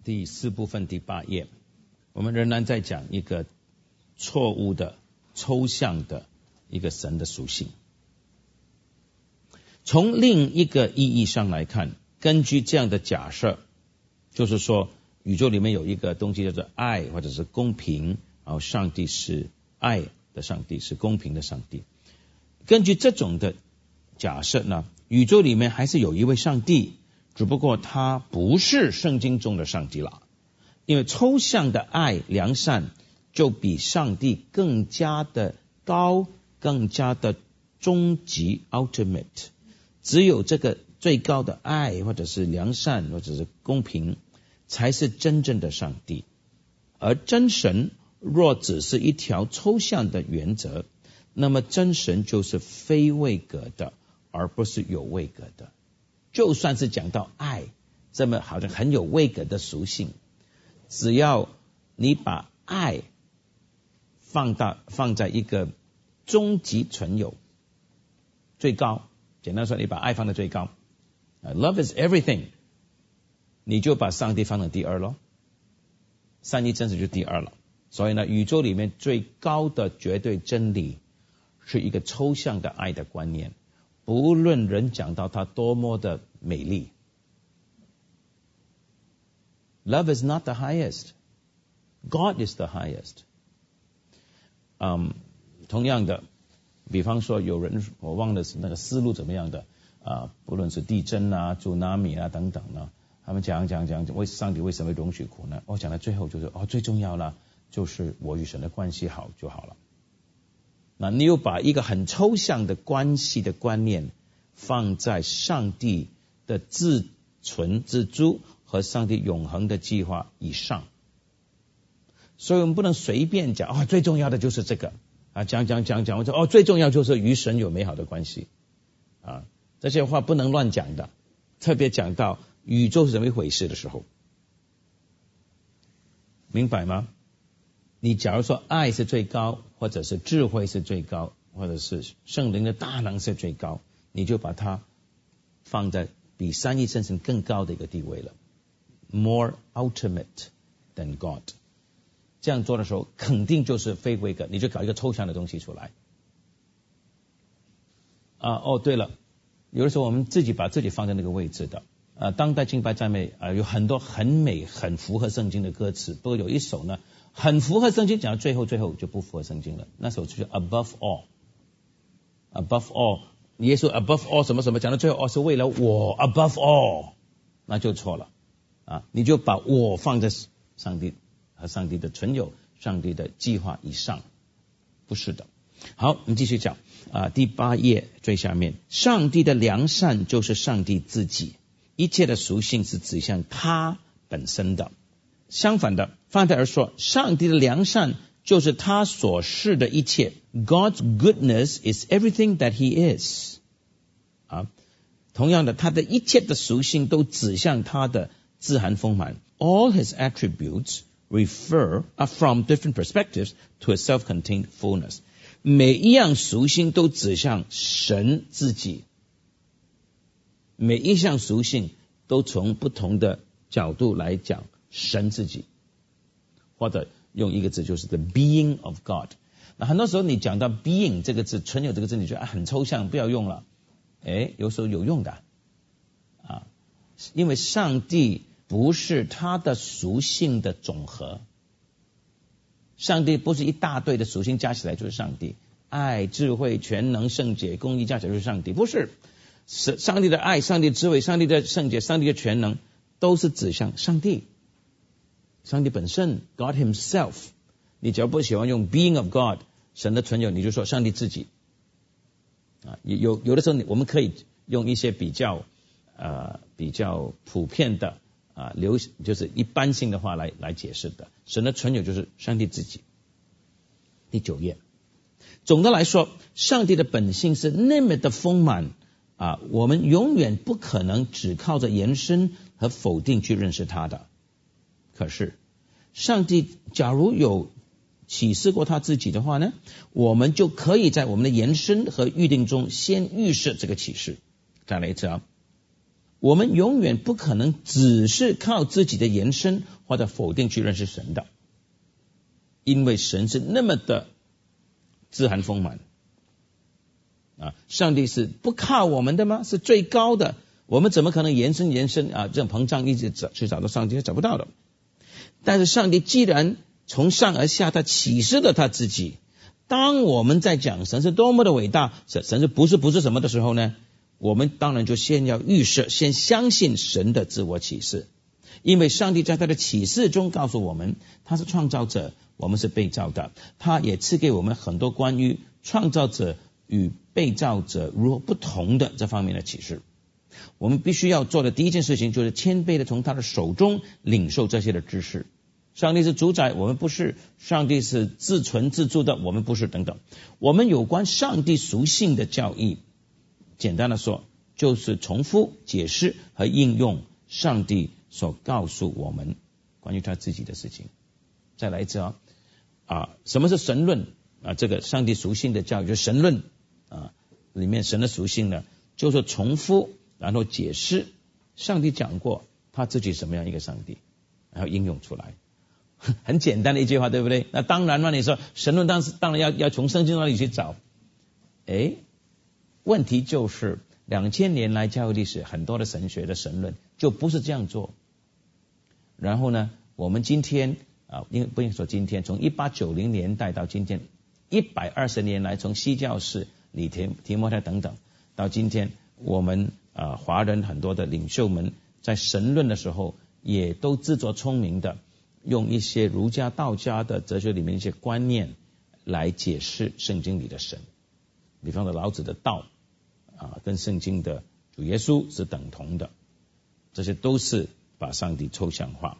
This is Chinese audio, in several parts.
第4部分第8页，我们仍然在讲一个错误的抽象的一个神的属性。从另一个意义上来看，根据这样的假设，就是说宇宙里面有一个东西叫做爱或者是公平，然后上帝是爱的上帝，是公平的上帝。根据这种的假设呢，宇宙里面还是有一位上帝，只不过他不是圣经中的上帝了。因为抽象的爱良善就比上帝更加的高，更加的终极 ultimate。 只有这个最高的爱或者是良善或者是公平才是真正的上帝。而真神若只是一条抽象的原则，那么真神就是非位格的，而不是有位格的。就算是讲到爱这么好像很有位格的属性，只要你把爱放在一个终极存有最高，简单说你把爱放在最高， Love is everything， 你就把上帝放在第二咯，三一真实就第二了。所以呢，宇宙里面最高的绝对真理是一个抽象的爱的观念，不论人讲到它多么的美丽。Love is not the highest. God is the highest. 同样的，比方说有人，我忘了那个思路怎么样的不论是地震啊、tsunami啊等等呢，他们讲上帝为什么容许苦难？讲到最后就是最重要了，就是我与神的关系好就好了。那你又把一个很抽象的关系的观念放在上帝的自存自主和上帝永恒的计划以上，所以我们不能随便讲最重要的就是这个讲我说最重要就是与神有美好的关系这些话不能乱讲的，特别讲到宇宙是怎么一回事的时候，明白吗？你假如说爱是最高，或者是智慧是最高，或者是圣灵的大能是最高，你就把它放在比三一真神更高的一个地位了， more ultimate than God。 这样做的时候肯定就是非规格，你就搞一个抽象的东西出来对了，有的时候我们自己把自己放在那个位置的当代敬拜赞美有很多很美很符合圣经的歌词，不过有一首呢很符合圣经，讲到最后就不符合圣经了，那首就是 above all。 above all， 耶稣 above all 什么什么，讲到最后是为了我 above all， 那就错了你就把我放在上帝和上帝的存有、上帝的计划以上，不是的。好，我们继续讲第8页最下面，上帝的良善就是上帝自己，一切的属性是指向他本身的。相反的，反对而说，上帝的良善就是他所是的一切。 God's goodness is everything that he is。 同样的，他的一切的属性都指向他的自含丰满。 All his attributes refer from different perspectives to a self-contained fullness。 每一样属性都指向神自己，每一项属性都从不同的角度来讲神自己，或者用一个字就是 the being of God。 那很多时候你讲到 being 这个字，存有这个字，你觉得很抽象，不要用了。有时候有用的因为上帝不是他的属性的总和，上帝不是一大堆的属性加起来就是上帝，爱、智慧、全能、圣洁、公义加起来就是上帝，不是。上帝的爱、上帝的智慧、上帝的圣洁、上帝的全能都是指向上帝，上帝本身 God himself。 你只要不喜欢用 being of God 神的存有，你就说上帝自己有的时候我们可以用一些比较普遍的就是一般性的话来解释的。神的存有就是上帝自己。第9页，总的来说，上帝的本性是那么的丰满我们永远不可能只靠着延伸和否定去认识他的。可是上帝假如有启示过他自己的话呢，我们就可以在我们的延伸和预定中先预设这个启示。再来一次我们永远不可能只是靠自己的延伸或者否定去认识神的，因为神是那么的自含丰满上帝是不靠我们的吗？是最高的，我们怎么可能延伸这种膨胀一直去找到上帝？找不到的。但是上帝既然从上而下他启示了他自己，当我们在讲神是多么的伟大，神是不是什么的时候呢，我们当然就先要预设，先相信神的自我启示，因为上帝在他的启示中告诉我们他是创造者，我们是被造的，他也赐给我们很多关于创造者与被造者如何不同的这方面的启示。我们必须要做的第一件事情就是谦卑的从他的手中领受这些的知识。上帝是主宰，我们不是；上帝是自存自助的，我们不是，等等。我们有关上帝属性的教义，简单的说就是重复解释和应用上帝所告诉我们关于他自己的事情。再来一次什么是神论这个上帝属性的教育就是神论里面神的属性呢，就是重复然后解释上帝讲过他自己什么样一个上帝，然后应用出来。很简单的一句话，对不对？那当然嘛，你说神论当然要从圣经那里去找。问题就是2000年来教会历史很多的神学的神论就不是这样做。然后呢，我们今天不应该说今天，从1890年代到今天120年来，从西教士李提摩太等等到今天，我们华人很多的领袖们在神论的时候也都自作聪明的用一些儒家道家的哲学里面一些观念来解释圣经里的神。比方说老子的道跟圣经的主耶稣是等同的，这些都是把上帝抽象化。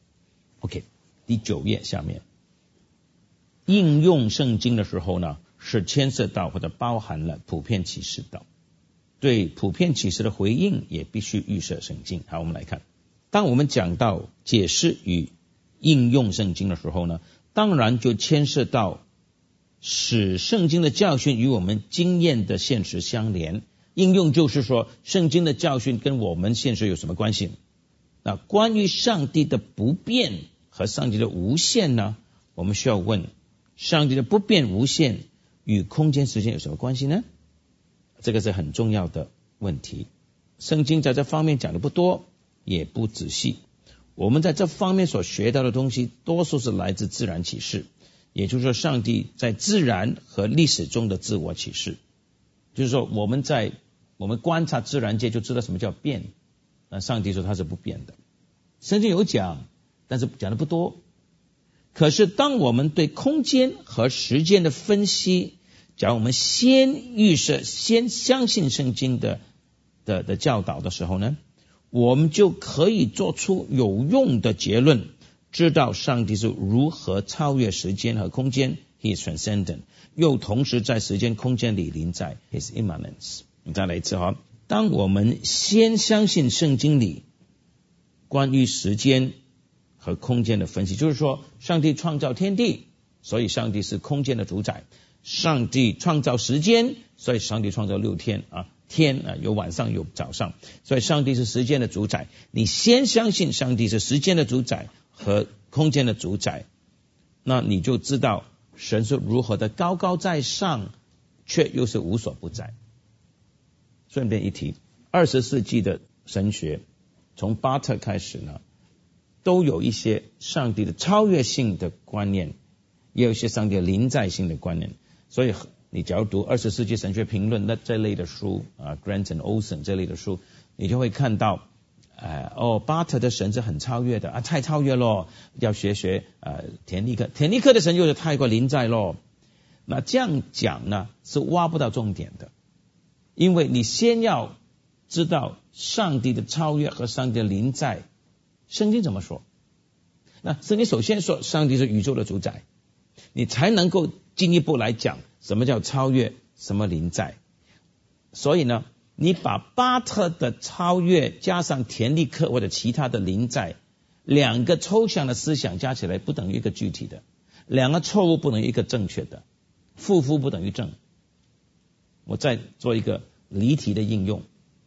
OK， 第9页下面，应用圣经的时候呢，是牵涉到或者包含了普遍启示的，对普遍启示的回应也必须预设圣经。好，我们来看，当我们讲到解释与应用圣经的时候呢，当然就牵涉到使圣经的教训与我们经验的现实相连。应用就是说圣经的教训跟我们现实有什么关系。那关于上帝的不变和上帝的无限呢，我们需要问，上帝的不变无限与空间时间有什么关系呢？这个是很重要的问题。圣经在这方面讲的不多也不仔细，我们在这方面所学到的东西多数是来自自然启示，也就是说上帝在自然和历史中的自我启示。就是说我们观察自然界就知道什么叫变，那上帝说他是不变的。圣经有讲，但是讲的不多。可是当我们对空间和时间的分析，假如我们先预设先相信圣经的教导的时候呢，我们就可以做出有用的结论，知道上帝是如何超越时间和空间 He is transcendent， 又同时在时间空间里临在 His immanence。 再来一次当我们先相信圣经里关于时间和空间的分析，就是说上帝创造天地，所以上帝是空间的主宰；上帝创造时间，所以上帝创造6天天有晚上有早上，所以上帝是时间的主宰。你先相信上帝是时间的主宰和空间的主宰，那你就知道神是如何的高高在上，却又是无所不在。顺便一提，20世纪的神学从巴特开始呢，都有一些上帝的超越性的观念，也有一些上帝的临在性的观念。所以你假如读20世纪神学评论这类的书Grant and Olson 这类的书，你就会看到巴特的神是很超越的太超越咯，要学田立克的神又是太过临在咯。那这样讲呢是挖不到重点的，因为你先要知道上帝的超越和上帝的临在，圣经怎么说？那圣经首先说上帝是宇宙的主宰，你才能够进一步来讲什么叫超越，什么临在。所以呢，你把巴特的超越加上田立克或者其他的临在，两个抽象的思想加起来不等于一个具体的，两个错误不等于一个正确的，负不等于正。我再做一个离题的应用，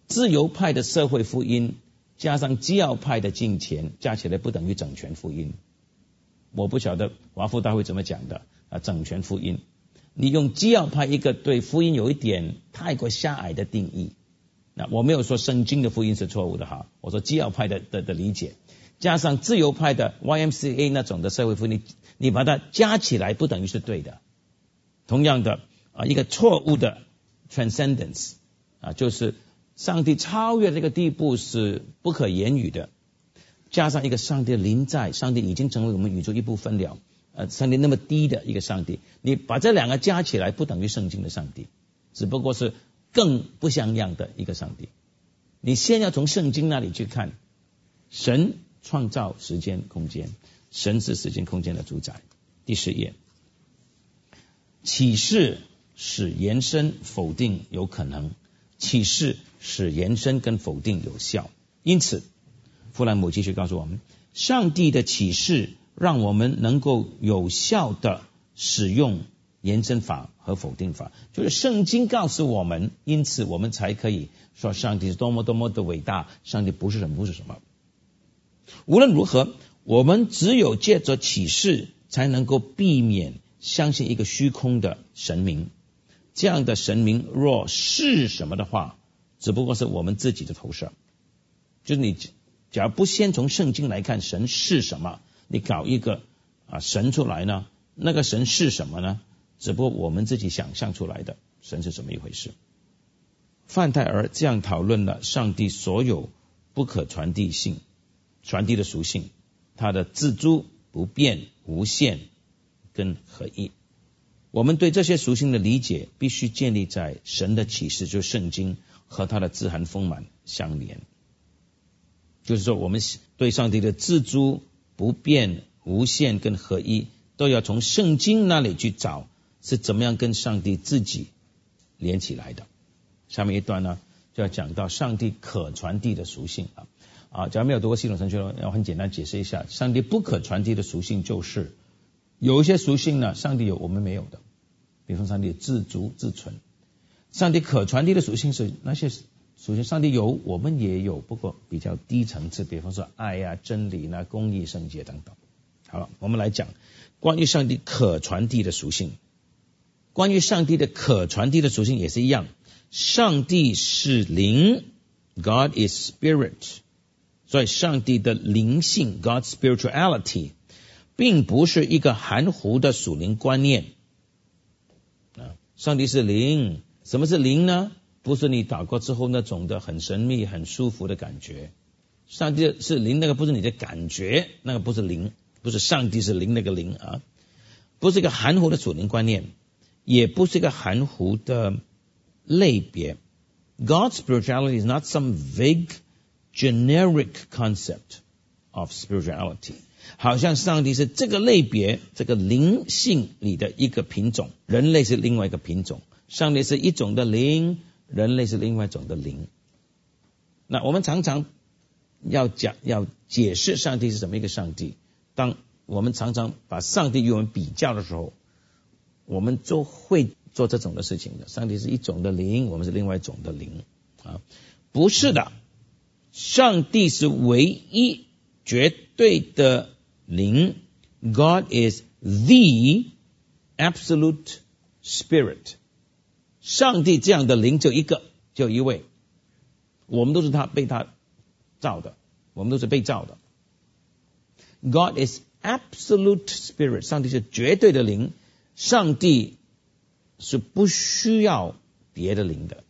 自由派的社会福音加上基要派的敬虔，加起来不等于整全福音。我不晓得华夫大会怎么讲的整全福音。你用基要派一个对福音有一点太过狭隘的定义，那我没有说圣经的福音是错误的哈，我说基要派的理解，加上自由派的 YMCA 那种的社会福音，你把它加起来不等于是对的。同样的一个错误的 transcendence 就是上帝超越这个地步是不可言语的，加上一个上帝的临在，上帝已经成为我们宇宙一部分了，上帝那么低的一个上帝，你把这两个加起来不等于圣经的上帝，只不过是更不像样的一个上帝。你先要从圣经那里去看，神创造时间空间，神是时间空间的主宰。第10页，启示使延伸否定有可能，启示使延伸跟否定有效。因此弗兰姆继续告诉我们，上帝的启示让我们能够有效的使用延伸法和否定法，就是圣经告诉我们，因此我们才可以说上帝是多么多么的伟大，上帝不是什么不是什么。无论如何，我们只有借着启示才能够避免相信一个虚空的神明，这样的神明若是什么的话，只不过是我们自己的投射。就是你假如不先从圣经来看神是什么，你搞一个神出来呢，那个神是什么呢？只不过我们自己想象出来的神是什么一回事。范泰尔这样讨论了上帝所有不可传递的属性，它的自诸、不变、无限跟合一。我们对这些属性的理解必须建立在神的启示，就是圣经和它的自含丰满相连。就是说我们对上帝的自诸、不变、无限跟合一都要从圣经那里去找是怎么样跟上帝自己连起来的。下面一段呢就要讲到上帝可传递的属性假如没有读过系统神学，要很简单解释一下，上帝不可传递的属性就是有一些属性呢上帝有我们没有的，比如说上帝自足自存。上帝可传递的属性是那些属性上帝有我们也有，不过比较低层次，比方说爱真理公义圣洁等等。好了，我们来讲关于上帝可传递的属性。关于上帝的可传递的属性也是一样，上帝是灵， God is spirit， 所以上帝的灵性 God's spirituality 并不是一个含糊的属灵观念。上帝是灵，什么是灵呢？不是你祷告之后那种的很神秘很舒服的感觉。上帝是灵，那个不是你的感觉，那个不是灵，不是上帝是灵那个灵不是一个含糊的属灵观念，也不是一个含糊的类别。 God's spirituality is not some vague generic concept of spirituality， 好像上帝是这个类别这个灵性里的一个品种，人类是另外一个品种，上帝是一种的灵，人类是另外一种的灵。那我们常常要解释上帝是什么一个上帝，当我们常常把上帝与我们比较的时候，我们就会做这种的事情的。上帝是一种的灵，我们是另外一种的灵不是的，上帝是唯一绝对的灵， God is the absolute spirit。 上帝这样的灵就一个，就一位，我们都是被他造的，我们都是被造的。 God is absolute spirit， 上帝是绝对的灵，上帝是不需要别的灵的。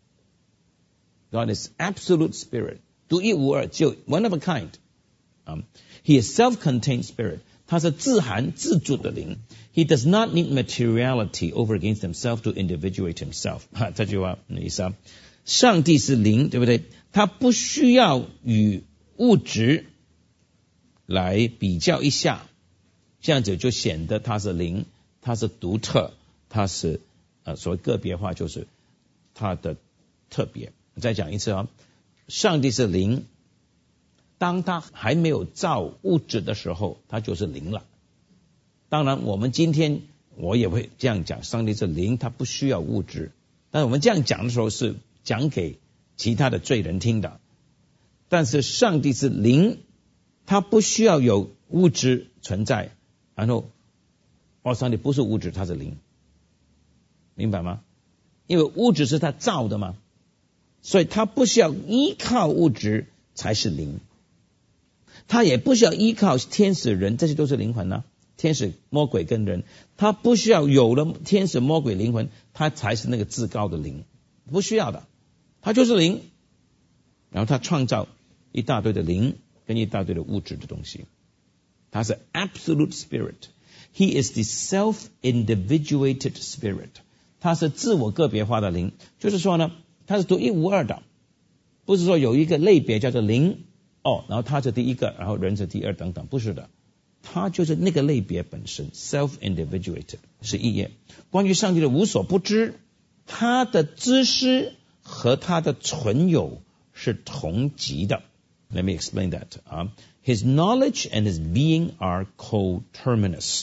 God is absolute spirit， 独一无二，就 one of a kind。He is self-contained spirit， 他是自含自主的灵。 He does not need materiality over against himself to individuate himself。 这句话的意思上帝是灵，对不对？他不需要与物质来比较一下，这样子就显得他是灵，他是独特，他是所谓个别化，就是他的特别。再讲一次上帝是灵，当他还没有造物质的时候，他就是灵了。当然我们今天我也会这样讲，上帝是灵，他不需要物质，但是我们这样讲的时候是讲给其他的罪人听的。但是上帝是灵，他不需要有物质存在，然后上帝不是物质，他是灵，明白吗？因为物质是他造的嘛，所以他不需要依靠物质才是灵，他也不需要依靠天使人，这些都是灵魂啊，天使魔鬼跟人，他不需要有了天使魔鬼灵魂他才是那个至高的灵，不需要的，他就是灵。然后他创造一大堆的灵跟一大堆的物质的东西，他是 absolute spirit， he is the self-individuated spirit， 他是自我个别化的灵，就是说呢他是独一无二的，不是说有一个类别叫做灵然后他是第一个，然后人是第二等等，不是的，他就是那个类别本身 self-individuated。 11页，关于上帝的无所不知，他的知识和他的存有是同级的。 Let me explain that. His knowledge and his being are coterminous.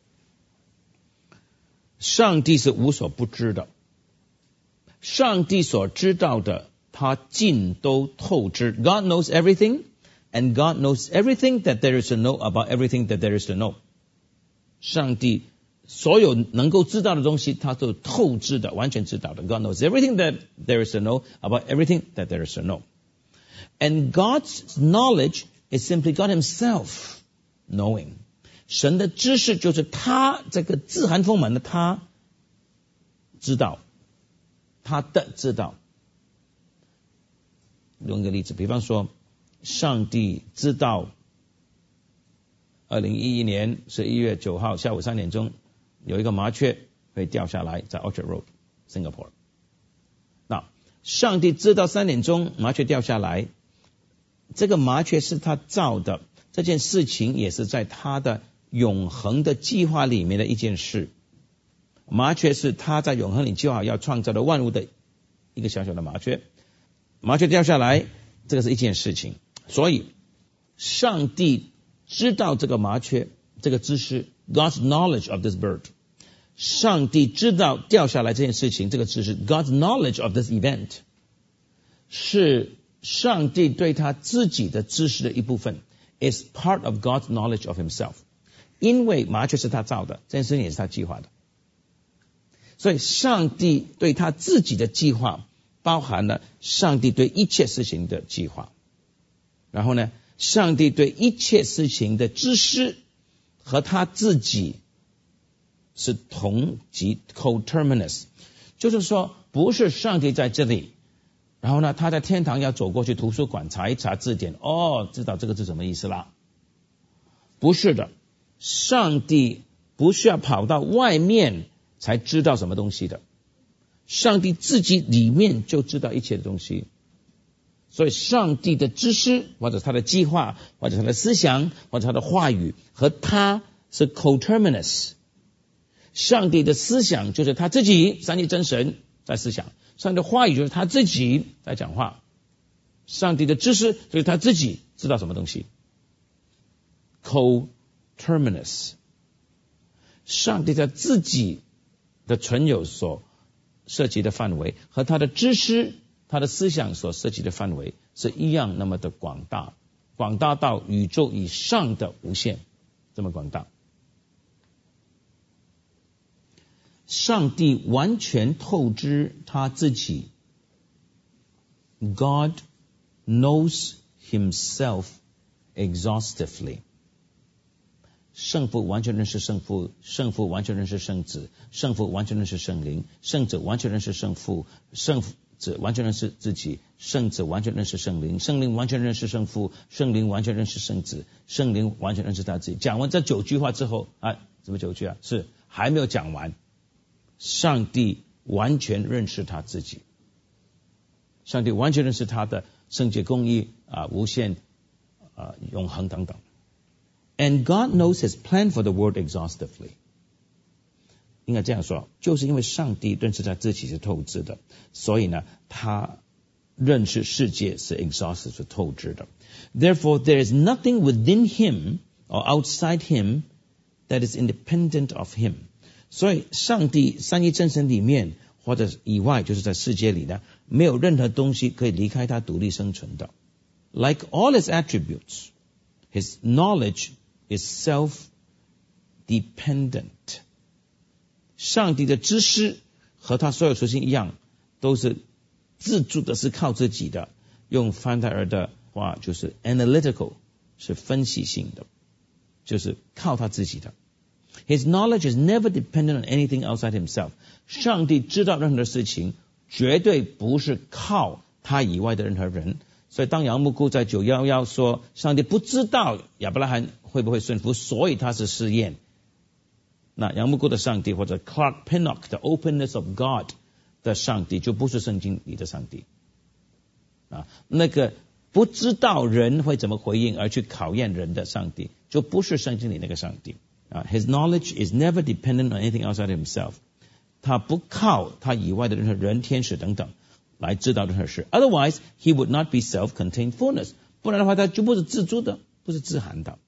上帝是无所不知的，上帝所知道的他尽都透知。 God knows everything and God knows everything that there is to know about everything that there is to know. 上帝所有能够知道的东西他都透知的，完全知道的。 God knows everything that there is to know about everything that there is to know. And God's knowledge is simply God himself knowing. 神的知识就是他这个字含丰满的他知道，他的知道。用一个例子，比方说上帝知道2011年11月9号下午3点钟有一个麻雀会掉下来在 Orchard Road Singapore。 那上帝知道3点钟麻雀掉下来，这个麻雀是他造的，这件事情也是在他的永恒的计划里面的一件事。麻雀是他在永恒里计划要创造的万物的一个小小的麻雀，麻雀掉下来，这个是一件事情。所以上帝知道这个麻雀，这个知识 God's knowledge of this bird， 上帝知道掉下来这件事情，这个知识 God's knowledge of this event 是上帝对他自己的知识的一部分， is part of God's knowledge of himself。 因为麻雀是他造的，这件事情也是他计划的，所以上帝对他自己的计划包含了上帝对一切事情的计划，然后呢上帝对一切事情的知识和他自己是同级 coterminous， 就是说不是上帝在这里，然后呢他在天堂要走过去图书馆查一查字典，知道这个字什么意思啦，不是的，上帝不需要跑到外面才知道什么东西的，上帝自己里面就知道一切的东西。所以上帝的知识或者他的计划或者他的思想或者他的话语和他是 coterminous。 上帝的思想就是他自己，三一真神在思想，上帝的话语就是他自己在讲话，上帝的知识就是他自己知道什么东西 coterminous。 上帝在自己的存有所涉及的范围和他的知识他的思想所涉及的范围是一样那么的广大，广大到宇宙以上的无限，这么广大。上帝完全透知他自己， God knows himself exhaustively。 圣父完全认识圣父，圣父完全认识圣子，圣父完全认识圣灵，圣子完全认识圣父，圣子完全认识自己，圣子完全认识圣灵，圣灵完全认识圣父，圣灵完全认识圣子，圣灵完全认识他自己。讲完这9句话之后什么9句啊？是还没有讲完。上帝完全认识他自己，上帝完全认识他的圣洁公义无限永恒等等。And God knows his plan for the world exhaustively。 应该这样说，就是因为上帝认识他自己是透支的，所以呢他认识世界是 exhaustive 是透支的。 Therefore there is nothing within him or outside him that is independent of him。 所以上帝三一真神里面或者以外，就是在世界里呢没有任何东西可以离开他独立生存的。Like all his attributes, his knowledge is self-dependent. 上帝的知识和他所有属性一样，都是自助的，是靠自己的。用范泰尔的话就是 analytical， 是分析性的，就是靠他自己的。His knowledge is never dependent on anything outside himself. 上帝知道任何的事情，绝对不是靠他以外的任何人。所以当杨牧谷在911说上帝不知道亚伯拉罕会不会顺服，所以他是试验，那杨牧谷的上帝或者 Clark Pinnock 的 Openness of God 的上帝就不是圣经里的上帝那个不知道人会怎么回应而去考验人的上帝就不是圣经里那个上帝His knowledge is never dependent on anything outside himself. 他不靠他以外的任何人、天使等等来知道任何事。Otherwise, he would not be self-contained fullness. 不然的话，他就不是自足的，不是自含的。